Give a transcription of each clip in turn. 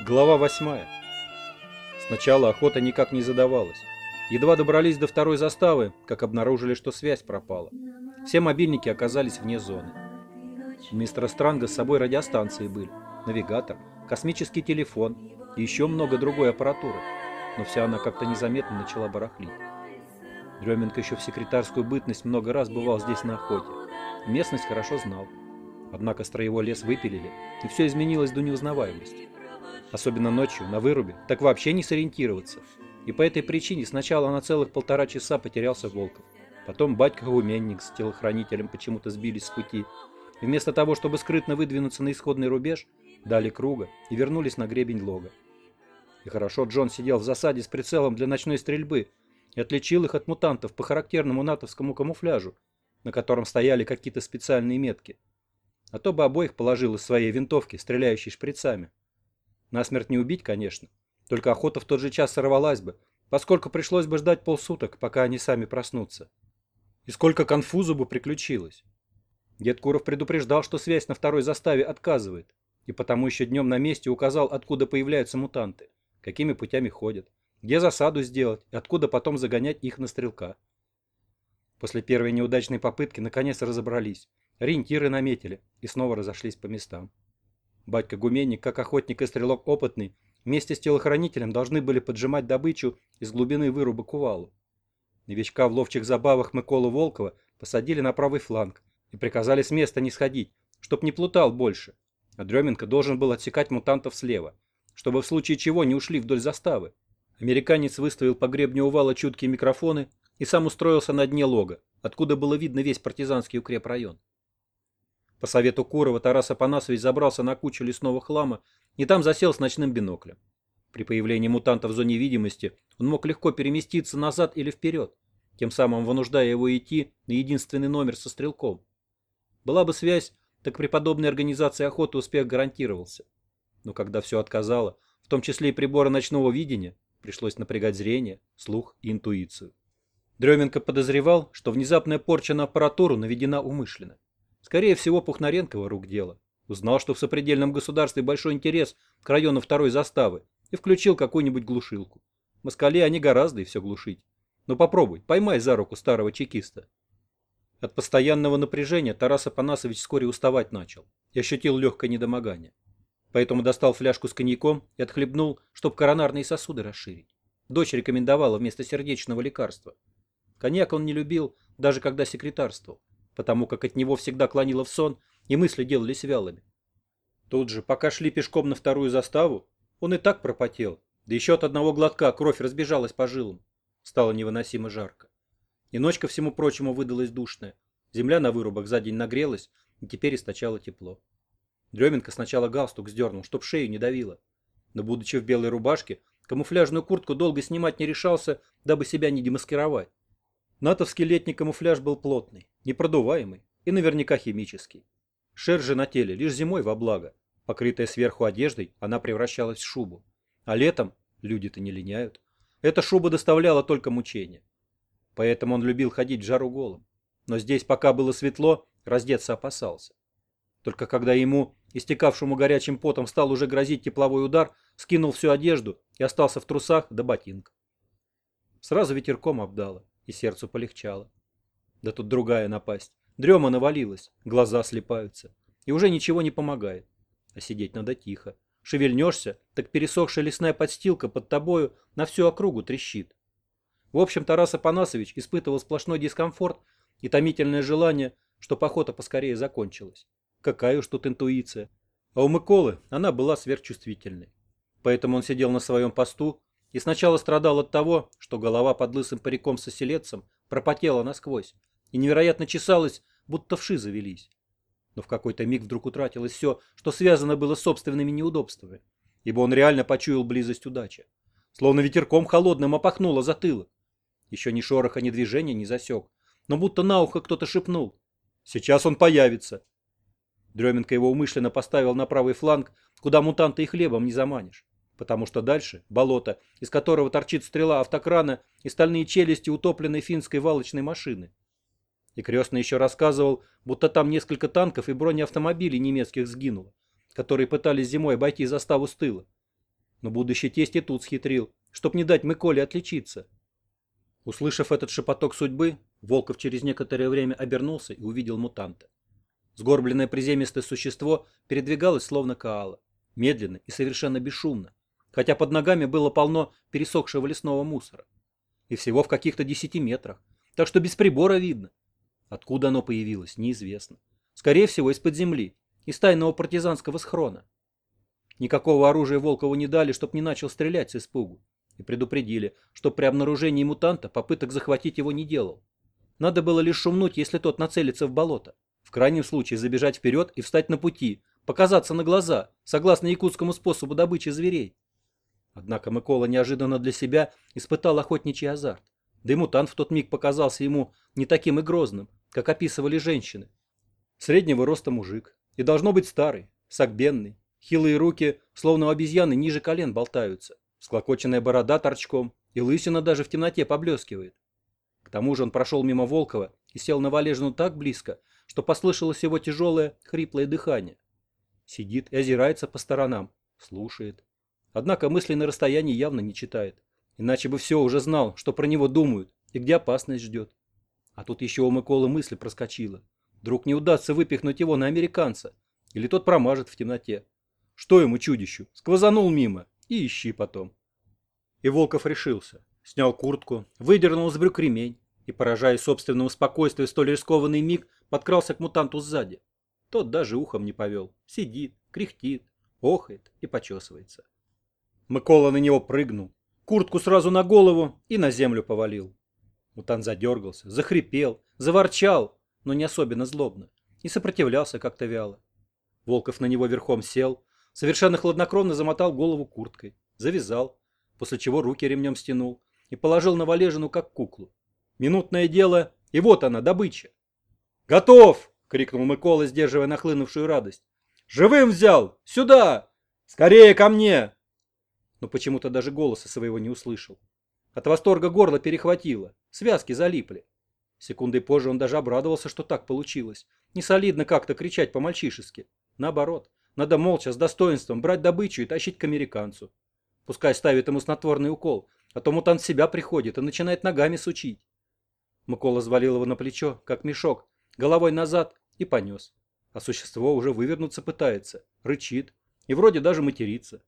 Глава 8. Сначала охота никак не задавалась. Едва добрались до второй заставы, как обнаружили, что связь пропала. Все мобильники оказались вне зоны. У мистера Странга с собой радиостанции были, навигатор, космический телефон и еще много другой аппаратуры, но вся она как-то незаметно начала барахлить. Дременко еще в секретарскую бытность много раз бывал здесь на охоте. Местность хорошо знал. Однако строевой лес выпилили, и все изменилось до неузнаваемости. Особенно ночью, на вырубе, так вообще не сориентироваться. И по этой причине сначала на целых 1,5 часа потерялся Волков. Потом батька-гуменник с телохранителем почему-то сбились с пути. И вместо того, чтобы скрытно выдвинуться на исходный рубеж, дали круга и вернулись на гребень лога. И хорошо Джон сидел в засаде с прицелом для ночной стрельбы и отличил их от мутантов по характерному натовскому камуфляжу, на котором стояли какие-то специальные метки. А то бы обоих положил из своей винтовки, стреляющей шприцами. Насмерть не убить, конечно, только охота в тот же час сорвалась бы, поскольку пришлось бы ждать полсуток, пока они сами проснутся. И сколько конфузу бы приключилось. Дед Куров предупреждал, что связь на второй заставе отказывает, и потому еще днем на месте указал, откуда появляются мутанты, какими путями ходят, где засаду сделать и откуда потом загонять их на стрелка. После первой неудачной попытки наконец разобрались, ориентиры наметили и снова разошлись по местам. Батька-гуменник, как охотник и стрелок опытный, вместе с телохранителем должны были поджимать добычу из глубины выруба к увалу. Новичка в ловчих забавах Миколу Волкова посадили на правый фланг и приказали с места не сходить, чтоб не плутал больше, а Дременко должен был отсекать мутантов слева, чтобы в случае чего не ушли вдоль заставы. Американец выставил по гребню увала чуткие микрофоны и сам устроился на дне лога, откуда было видно весь партизанский укрепрайон. По совету Курова Тарас Апанасович забрался на кучу лесного хлама и там засел с ночным биноклем. При появлении мутанта в зоне видимости он мог легко переместиться назад или вперед, тем самым вынуждая его идти на единственный номер со стрелком. Была бы связь, так при подобной организации охоты успех гарантировался. Но когда все отказало, в том числе и приборы ночного видения, пришлось напрягать зрение, слух и интуицию. Дременко подозревал, что внезапная порча на аппаратуру наведена умышленно. Скорее всего, Пухнаренкова рук дело. Узнал, что в сопредельном государстве большой интерес к району второй заставы и включил какую-нибудь глушилку. Москали они гораздо и все глушить. Но попробуй, поймай за руку старого чекиста. От постоянного напряжения Тарас Апанасович вскоре уставать начал и ощутил легкое недомогание. Поэтому достал фляжку с коньяком и отхлебнул, чтобы коронарные сосуды расширить. Дочь рекомендовала вместо сердечного лекарства. Коньяк он не любил, даже когда секретарствовал, потому как от него всегда клонило в сон, и мысли делались вялыми. Тут же, пока шли пешком на вторую заставу, он и так пропотел, да еще от одного глотка кровь разбежалась по жилам. Стало невыносимо жарко. И ночь, ко всему прочему, выдалась душная. Земля на вырубах за день нагрелась, и теперь источала тепло. Дременко сначала галстук сдернул, чтоб шею не давило. Но, будучи в белой рубашке, камуфляжную куртку долго снимать не решался, дабы себя не демаскировать. Натовский летний камуфляж был плотный, непродуваемый и наверняка химический. Шерсть же на теле лишь зимой во благо. Покрытая сверху одеждой, она превращалась в шубу. А летом, люди-то не линяют, эта шуба доставляла только мучения. Поэтому он любил ходить в жару голым. Но здесь, пока было светло, раздеться опасался. Только когда ему, истекавшему горячим потом, стал уже грозить тепловой удар, скинул всю одежду и остался в трусах до ботинка. Сразу ветерком обдало, и сердцу полегчало. Да тут другая напасть. Дрема навалилась, глаза слипаются, и уже ничего не помогает. А сидеть надо тихо. Шевельнешься, так пересохшая лесная подстилка под тобою на всю округу трещит. В общем, Тарас Апанасович испытывал сплошной дискомфорт и томительное желание, чтоб охота поскорее закончилась. Какая уж тут интуиция. А у Миколы она была сверхчувствительной. Поэтому он сидел на своем посту и сначала страдал от того, что голова под лысым париком-соселедцем пропотела насквозь и невероятно чесалась, будто вши завелись. Но в какой-то миг вдруг утратилось все, что связано было с собственными неудобствами, ибо он реально почуял близость удачи. Словно ветерком холодным опахнуло затылок. Еще ни шороха, ни движения не засек, но будто на ухо кто-то шепнул: «Сейчас он появится». Дременко его умышленно поставил на правый фланг, куда мутанта и хлебом не заманишь, потому что дальше болото, из которого торчит стрела автокрана и стальные челюсти утопленной финской валочной машины. И крестный еще рассказывал, будто там несколько танков и бронеавтомобилей немецких сгинуло, которые пытались зимой обойти заставу с тыла. Но будущий тесть и тут схитрил, чтоб не дать Миколе отличиться. Услышав этот шепоток судьбы, Волков через некоторое время обернулся и увидел мутанта. Сгорбленное приземистое существо передвигалось словно коала, медленно и совершенно бесшумно, хотя под ногами было полно пересохшего лесного мусора. И всего в каких-то 10 метрах, так что без прибора видно. Откуда оно появилось, неизвестно. Скорее всего, из-под земли, из тайного партизанского схрона. Никакого оружия Волкову не дали, чтоб не начал стрелять с испугу. И предупредили, что при обнаружении мутанта попыток захватить его не делал. Надо было лишь шумнуть, если тот нацелится в болото. В крайнем случае забежать вперед и встать на пути, показаться на глаза, согласно якутскому способу добычи зверей. Однако Микола неожиданно для себя испытал охотничий азарт. Да и мутант в тот миг показался ему не таким и грозным, как описывали женщины. Среднего роста мужик. И должно быть старый, согбенный. Хилые руки, словно у обезьяны, ниже колен болтаются. Склокоченная борода торчком, и лысина даже в темноте поблескивает. К тому же он прошел мимо Волкова и сел на валежину так близко, что послышалось его тяжелое, хриплое дыхание. Сидит и озирается по сторонам, слушает. Однако мысли на расстоянии явно не читает. Иначе бы все уже знал, что про него думают и где опасность ждет. А тут еще у Миколы мысль проскочила. Вдруг не удастся выпихнуть его на американца, или тот промажет в темноте. Что ему, чудищу, сквозанул мимо и ищи потом. И Волков решился. Снял куртку, выдернул из брюк ремень и, поражаясь собственному спокойствию в столь рискованный миг, подкрался к мутанту сзади. Тот даже ухом не повел. Сидит, кряхтит, охает и почесывается. Микола на него прыгнул, куртку сразу на голову и на землю повалил. Мутант задергался, захрипел, заворчал, но не особенно злобно, и сопротивлялся как-то вяло. Волков на него верхом сел, совершенно хладнокровно замотал голову курткой, завязал, после чего руки ремнем стянул и положил на валежину как куклу. Минутное дело, и вот она, добыча. «Готов!» — крикнул Микола, сдерживая нахлынувшую радость. «Живым взял! Сюда! Скорее ко мне!» Но почему-то даже голоса своего не услышал. От восторга горло перехватило, связки залипли. Секундой позже он даже обрадовался, что так получилось. Не солидно как-то кричать по-мальчишески. Наоборот, надо молча, с достоинством брать добычу и тащить к американцу. Пускай ставит ему снотворный укол, а то мутант в себя приходит и начинает ногами сучить. Микола взвалил его на плечо, как мешок, головой назад и понес. А существо уже вывернуться пытается, рычит и вроде даже матерится.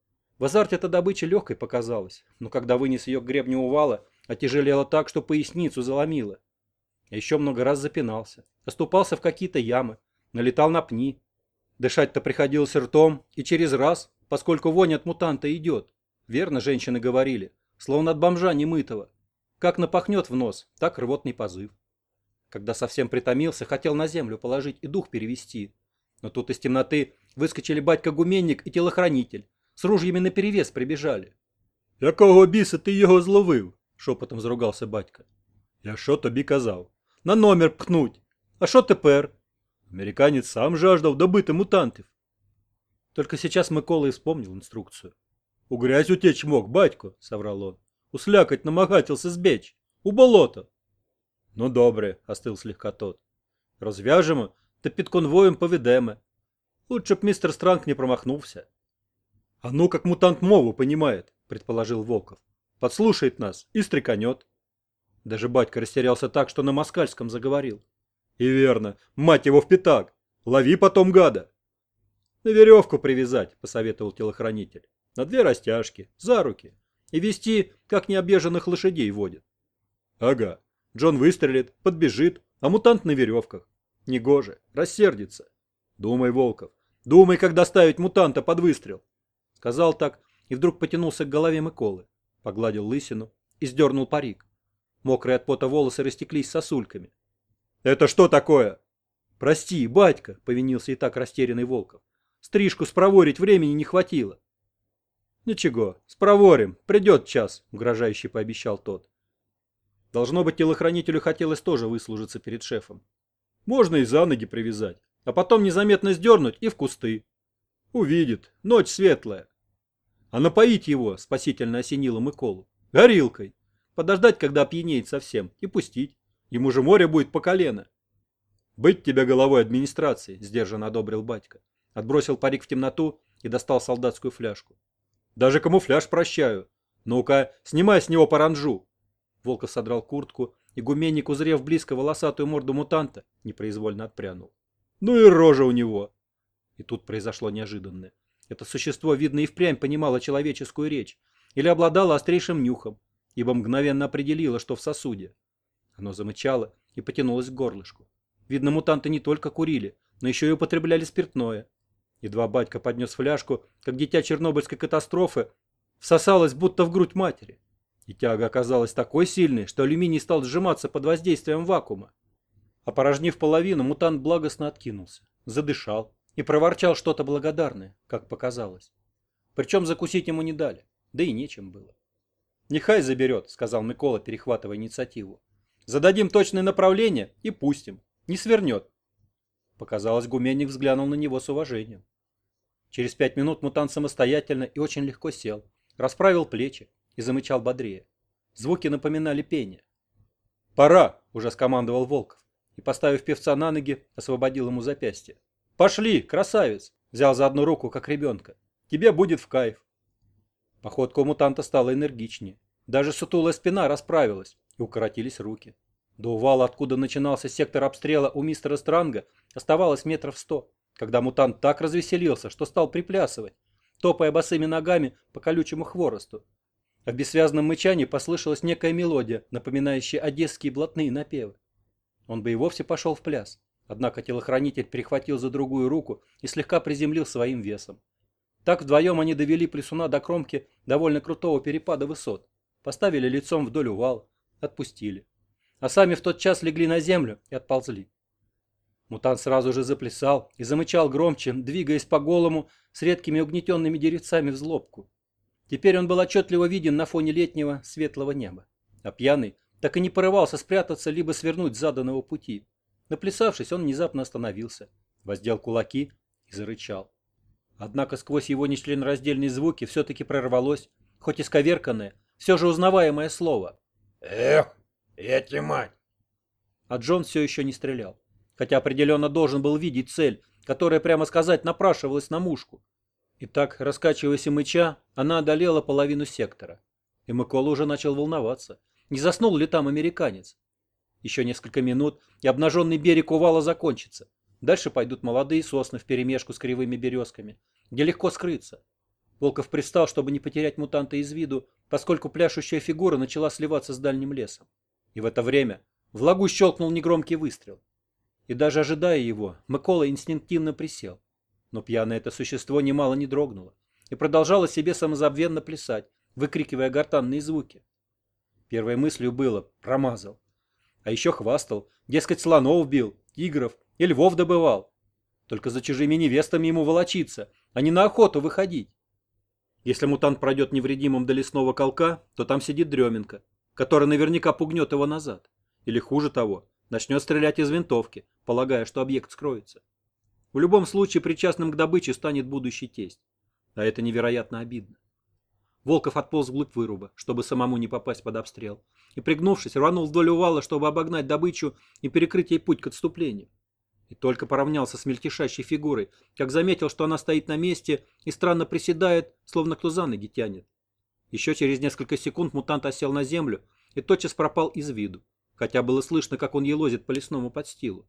В азарте эта добыча легкой показалась, но когда вынес ее к гребню увала, отяжелела так, что поясницу заломило. А еще много раз запинался, оступался в какие-то ямы, налетал на пни. Дышать-то приходилось ртом и через раз, поскольку вонь от мутанта идет. Верно женщины говорили, словно от бомжа немытого. Как напахнет в нос, так рвотный позыв. Когда совсем притомился, хотел на землю положить и дух перевести. Но тут из темноты выскочили батька-гуменник и телохранитель. С ружьями наперевес прибежали. «Якого біса ти його зловив?» – шепотом зругався батька. «Я що тобі казав? На номер пхнуть. А що тепер?» Американец сам жаждал добыты мутантов. Только сейчас Микола и вспомнил инструкцию. «У грязь утечь мог, батько», – соврал он. «Услякать намагатился збечь. У болото». «Ну добре», – остыл слегка тот. «Розв'яжемо, та під конвоєм поведемо. Лучше б мистер Странг не промахнулся». «А ну как мутант мову понимает», – предположил Волков. «Подслушает нас и стреканет». Даже батька растерялся так, что на москальском заговорил. «И верно, мать его в пятак! Лови потом гада!» «На веревку привязать», – посоветовал телохранитель. «На 2 растяжки, за руки. И вести, как необъезженных лошадей водят». «Ага, Джон выстрелит, подбежит, а мутант на веревках. Негоже, рассердится. Думай, Волков, думай, как доставить мутанта под выстрел». Сказал так и вдруг потянулся к голове Миколы, погладил лысину и сдернул парик. Мокрые от пота волосы растеклись сосульками. «Это что такое?» «Прости, батька», — повинился и так растерянный Волков. «Стрижку спроворить времени не хватило». «Ничего, спроворим, придет час», — угрожающе пообещал тот. Должно быть, телохранителю хотелось тоже выслужиться перед шефом. Можно и за ноги привязать, а потом незаметно сдернуть и в кусты. Увидит, ночь светлая. А напоить его, спасительно осенило Миколу, горилкой. Подождать, когда опьянеет совсем, и пустить. Ему же море будет по колено. «Быть тебе головой администрации», — сдержанно одобрил батька. Отбросил парик в темноту и достал солдатскую фляжку. Даже камуфляж прощаю. Ну-ка, снимай с него паранджу. Волков содрал куртку, и гуменник, узрев близко волосатую морду мутанта, непроизвольно отпрянул. Ну и рожа у него. И тут произошло неожиданное. Это существо, видно, и впрямь понимало человеческую речь, или обладало острейшим нюхом, ибо мгновенно определило, что в сосуде. Оно замычало и потянулось к горлышку. Видно, мутанты не только курили, но еще и употребляли спиртное. Едва батька поднес фляжку, как дитя чернобыльской катастрофы, всосалось будто в грудь матери. И тяга оказалась такой сильной, что алюминий стал сжиматься под воздействием вакуума. Опорожнив половину, мутант благостно откинулся, задышал и проворчал что-то благодарное, как показалось. Причем закусить ему не дали, да и нечем было. «Нехай заберет», — сказал Микола, перехватывая инициативу. «Зададим точное направление и пустим. Не свернет». Показалось, гуменник взглянул на него с уважением. Через 5 минут мутант самостоятельно и очень легко сел, расправил плечи и замычал бодрее. Звуки напоминали пение. «Пора!» — уже скомандовал Волков и, поставив певца на ноги, освободил ему запястье. «Пошли, красавец!» — взял за одну руку, как ребенка. «Тебе будет в кайф!» Походка у мутанта стала энергичнее. Даже сутулая спина расправилась, и укоротились руки. До увала, откуда начинался сектор обстрела у мистера Странга, оставалось метров 100, когда мутант так развеселился, что стал приплясывать, топая босыми ногами по колючему хворосту. А в бессвязном мычании послышалась некая мелодия, напоминающая одесские блатные напевы. Он бы и вовсе пошел в пляс, однако телохранитель перехватил за другую руку и слегка приземлил своим весом. Так вдвоем они довели плесуна до кромки довольно крутого перепада высот, поставили лицом вдоль увала, отпустили. А сами в тот час легли на землю и отползли. Мутант сразу же заплясал и замычал громче, двигаясь по голому с редкими угнетенными деревцами в злобку. Теперь он был отчетливо виден на фоне летнего светлого неба. А пьяный так и не порывался спрятаться либо свернуть с заданного пути. Наплясавшись, он внезапно остановился, воздел кулаки и зарычал. Однако сквозь его нечленораздельные звуки все-таки прорвалось, хоть и сковерканное, все же узнаваемое слово. «Эх, эти мать!» А Джон все еще не стрелял, хотя определенно должен был видеть цель, которая, прямо сказать, напрашивалась на мушку. И так, раскачиваясь и мыча, она одолела половину сектора. И Микола уже начал волноваться, не заснул ли там американец. Еще несколько минут, и обнаженный берег увала закончится. Дальше пойдут молодые сосны вперемешку с кривыми березками, где легко скрыться. Волков пристал, чтобы не потерять мутанта из виду, поскольку пляшущая фигура начала сливаться с дальним лесом. И в это время в лагу щелкнул негромкий выстрел. И даже ожидая его, Микола инстинктивно присел. Но пьяное это существо немало не дрогнуло и продолжало себе самозабвенно плясать, выкрикивая гортанные звуки. Первой мыслью было «промазал». А еще хвастал, дескать, слонов бил, тигров и львов добывал. Только за чужими невестами ему волочиться, а не на охоту выходить. Если мутант пройдет невредимым до лесного колка, то там сидит Дременко, который наверняка пугнет его назад. Или хуже того, начнет стрелять из винтовки, полагая, что объект скроется. В любом случае причастным к добыче станет будущий тесть. А это невероятно обидно. Волков отполз вглубь выруба, чтобы самому не попасть под обстрел, и, пригнувшись, рванул вдоль увала, чтобы обогнать добычу и перекрыть ей путь к отступлению. И только поравнялся с мельтешащей фигурой, как заметил, что она стоит на месте и странно приседает, словно кто за ноги тянет. Еще через несколько секунд мутант осел на землю и тотчас пропал из виду, хотя было слышно, как он елозит по лесному подстилу.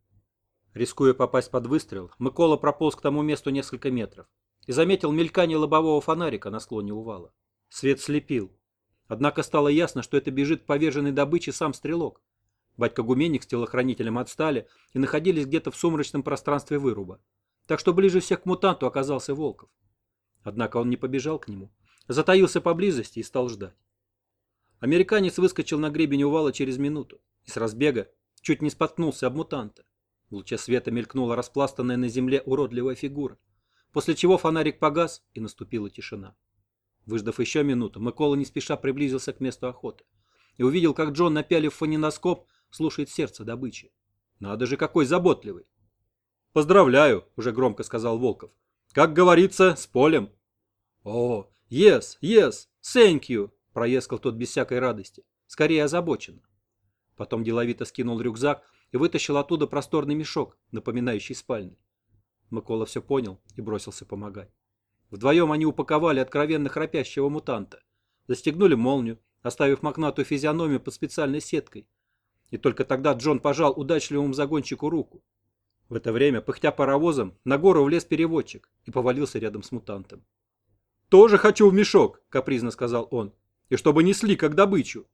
Рискуя попасть под выстрел, Микола прополз к тому месту несколько метров и заметил мелькание лобового фонарика на склоне увала. Свет слепил. Однако стало ясно, что это бежит к поверженной добыче сам стрелок. Батька-гуменник с телохранителем отстали и находились где-то в сумрачном пространстве выруба. Так что ближе всех к мутанту оказался Волков. Однако он не побежал к нему, затаился поблизости и стал ждать. Американец выскочил на гребень увала через минуту и с разбега чуть не споткнулся об мутанта. В луче света мелькнула распластанная на земле уродливая фигура, после чего фонарик погас и наступила тишина. Выждав еще минуту, Микола не спеша приблизился к месту охоты и увидел, как Джон, напялив фоненоскоп, слушает сердце добычи. Надо же, какой заботливый. «Поздравляю», — уже громко сказал Волков. «Как говорится, с полем». «О, yes, yes, thank you», — проескал тот без всякой радости, скорее озабоченно. Потом деловито скинул рюкзак и вытащил оттуда просторный мешок, напоминающий спальный. Микола все понял и бросился помогать. Вдвоем они упаковали откровенно храпящего мутанта, застегнули молнию, оставив мохнатую физиономию под специальной сеткой. И только тогда Джон пожал удачливому загонщику руку. В это время, пыхтя паровозом, на гору влез переводчик и повалился рядом с мутантом. «Тоже хочу в мешок», — капризно сказал он, — «и чтобы несли, как добычу».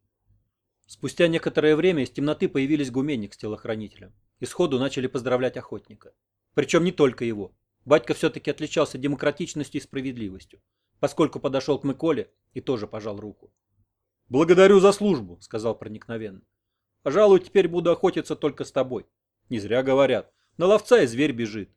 Спустя некоторое время из темноты появились гуменник с телохранителем и сходу начали поздравлять охотника. Причем не только его. Батька все-таки отличался демократичностью и справедливостью, поскольку подошел к Миколе и тоже пожал руку. «Благодарю за службу», — сказал проникновенно. «Пожалуй, теперь буду охотиться только с тобой. Не зря говорят, на ловца и зверь бежит».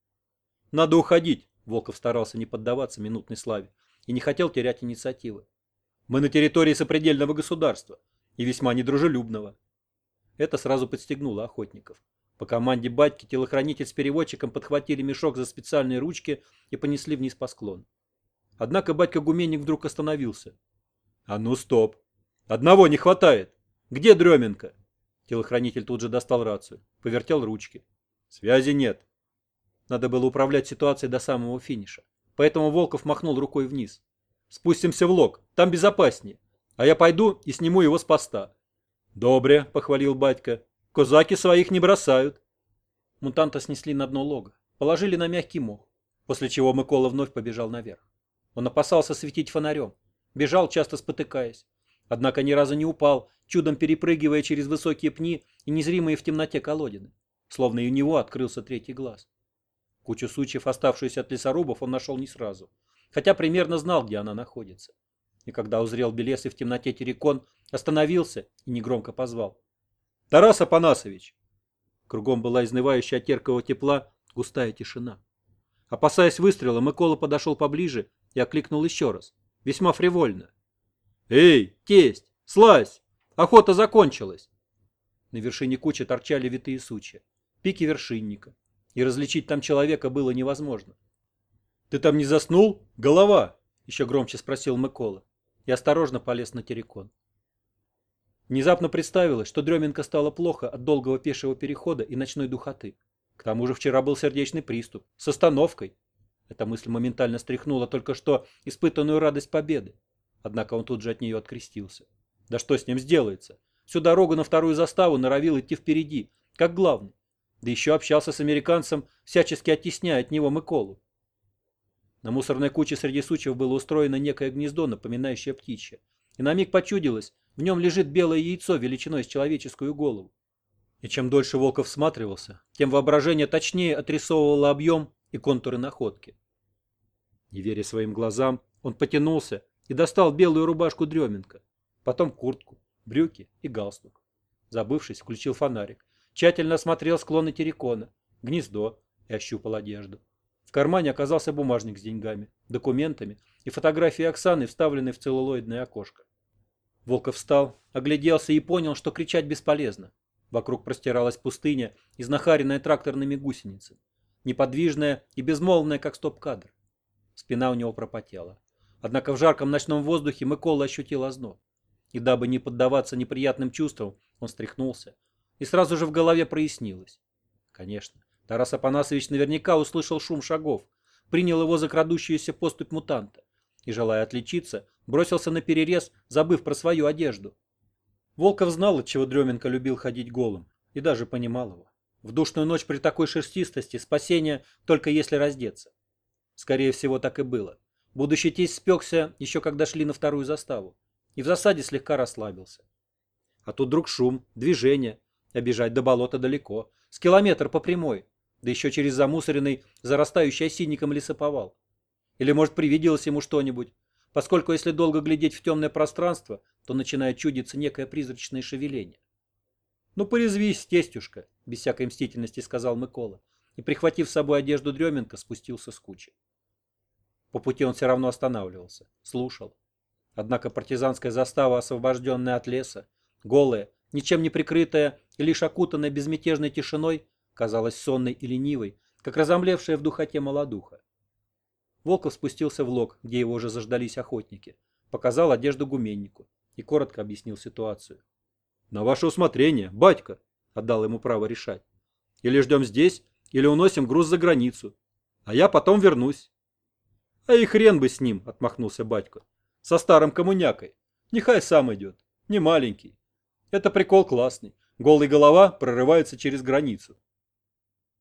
«Надо уходить», — Волков старался не поддаваться минутной славе и не хотел терять инициативы. «Мы на территории сопредельного государства и весьма недружелюбного». Это сразу подстегнуло охотников. По команде батьки телохранитель с переводчиком подхватили мешок за специальные ручки и понесли вниз по склону. Однако батька-гуменник вдруг остановился. «А ну стоп! Одного не хватает! Где Дременко?» Телохранитель тут же достал рацию, повертел ручки. «Связи нет». Надо было управлять ситуацией до самого финиша. Поэтому Волков махнул рукой вниз. «Спустимся в лог, там безопаснее. А я пойду и сниму его с поста». «Добре», — похвалил батька. «Козаки своих не бросают». Мутанта снесли на дно лога, положили на мягкий мох, после чего Микола вновь побежал наверх. Он опасался светить фонарем, бежал, часто спотыкаясь. Однако ни разу не упал, чудом перепрыгивая через высокие пни и незримые в темноте колодины, словно и у него открылся третий глаз. Кучу сучьев, оставшуюся от лесорубов, он нашел не сразу, хотя примерно знал, где она находится. И когда узрел белесый в темноте террикон, остановился и негромко позвал. «Тарас Апанасович!» Кругом была изнывающая от терпкого тепла густая тишина. Опасаясь выстрела, Микола подошел поближе и окликнул еще раз, весьма фривольно. «Эй, тесть, слазь! Охота закончилась!» На вершине кучи торчали витые сучья, пики вершинника, и различить там человека было невозможно. «Ты там не заснул? Голова!» — еще громче спросил Микола и осторожно полез на террикон. Внезапно представилось, что Дременко стало плохо от долгого пешего перехода и ночной духоты. К тому же вчера был сердечный приступ, с остановкой. Эта мысль моментально стряхнула только что испытанную радость победы. Однако он тут же от нее открестился. Да что с ним сделается? Всю дорогу на вторую заставу норовил идти впереди, как главный. Да еще общался с американцем, всячески оттесняя от него Миколу. На мусорной куче среди сучьев было устроено некое гнездо, напоминающее птичье. И на миг почудилось, в нем лежит белое яйцо величиной с человеческую голову. И чем дольше Волков всматривался, тем воображение точнее отрисовывало объем и контуры находки. Не веря своим глазам, он потянулся и достал белую рубашку Дременко, потом куртку, брюки и галстук. Забывшись, включил фонарик, тщательно осмотрел склоны террикона, гнездо и ощупал одежду. В кармане оказался бумажник с деньгами, документами и фотографией Оксаны, вставленной в целлулоидное окошко. Волков встал, огляделся и понял, что кричать бесполезно. Вокруг простиралась пустыня, изнахаренная тракторными гусеницами, неподвижная и безмолвная, как стоп-кадр. Спина у него пропотела. Однако в жарком ночном воздухе Микола ощутил озноб. И дабы не поддаваться неприятным чувствам, он стряхнулся. И сразу же в голове прояснилось. Конечно, Тарас Апанасович наверняка услышал шум шагов, принял его за крадущуюся поступь мутанта и, желая отличиться, бросился на перерез, забыв про свою одежду. Волков знал, отчего Дременко любил ходить голым, и даже понимал его. В душную ночь при такой шерстистости спасение только если раздеться. Скорее всего, так и было. Будущий тесть спекся еще когда шли на вторую заставу, и в засаде слегка расслабился. А тут вдруг шум, движение, а бежать до болота далеко, с километр по прямой, да еще через замусоренный, зарастающий осинником лесоповал. Или, может, привиделось ему что-нибудь, поскольку если долго глядеть в темное пространство, то начинает чудиться некое призрачное шевеление. «Ну, порезвись, тестюшка», — без всякой мстительности сказал Микола, и, прихватив с собой одежду Дременко, спустился с кучи. По пути он все равно останавливался, слушал. Однако партизанская застава, освобожденная от леса, голая, ничем не прикрытая и лишь окутанная безмятежной тишиной, казалась сонной и ленивой, как разомлевшая в духоте молодуха. Волков спустился в лог, где его уже заждались охотники, показал одежду гуменнику и коротко объяснил ситуацию. «На ваше усмотрение, батька», — отдал ему право решать. «Или ждем здесь, или уносим груз за границу, а я потом вернусь». А и хрен бы с ним, отмахнулся батька. Со старым коммунякой. Нехай сам идет. Не маленький. Это прикол классный. Голый голова прорывается через границу.